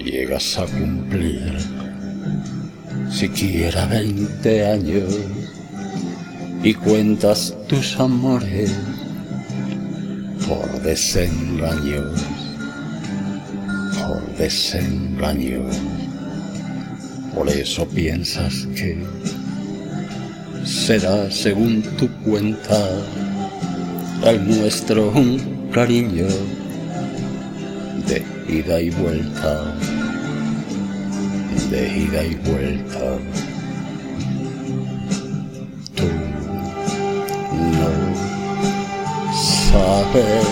llegas a cumplir siquiera 20 años y cuentas tus amores por desengaños, por desengaños. Por eso piensas que será, según tu cuenta, el nuestro un cariño de ida y vuelta, de ida y vuelta. Tú no sabes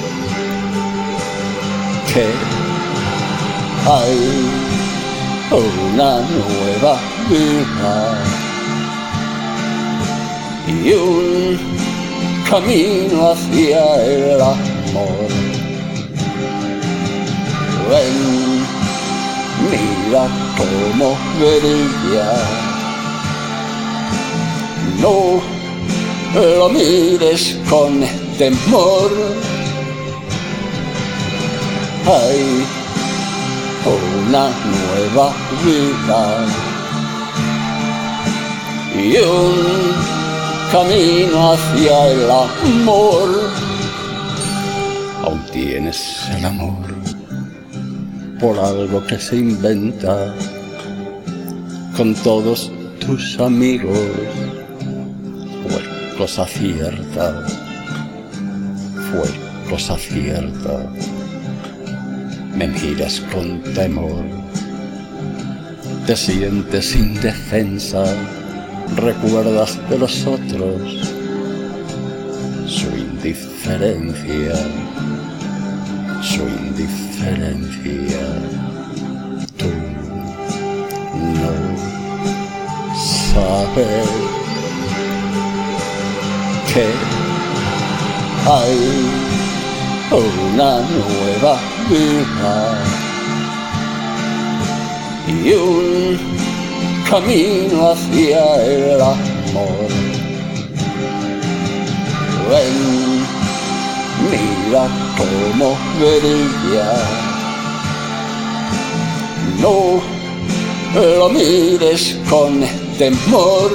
que hay una nueva vida y un camino hacia el amor. Ven, mira cómo brilla, no lo mires con temor. Hay una nueva vida y un camino hacia el amor. Aún tienes el amor por algo que se inventa con todos tus amigos. Fue cosa cierta, fue cosa cierta. Me miras con temor, te sientes indefensa, recuerdas de los otros su indiferencia, su indiferencia. Tú no sabes que hay una nueva vida y un camino hacia el amor. Ven, mira cómo brilla, no lo mires con temor.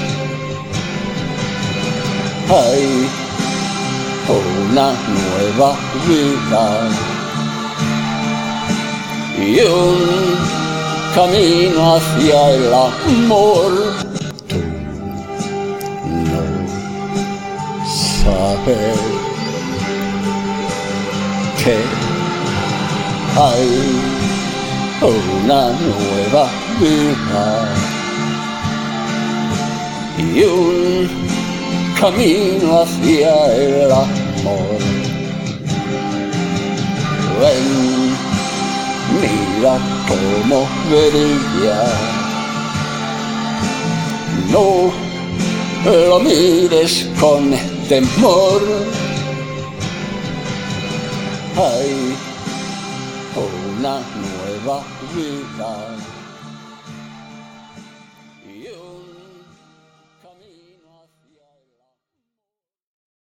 Hay una nueva vida y un camino hacia el amor. Tú no sabes que hay una nueva vida y un camino hacia el amor. Ven, mira cómo brilla, no lo mires con temor. Hay una nueva vida.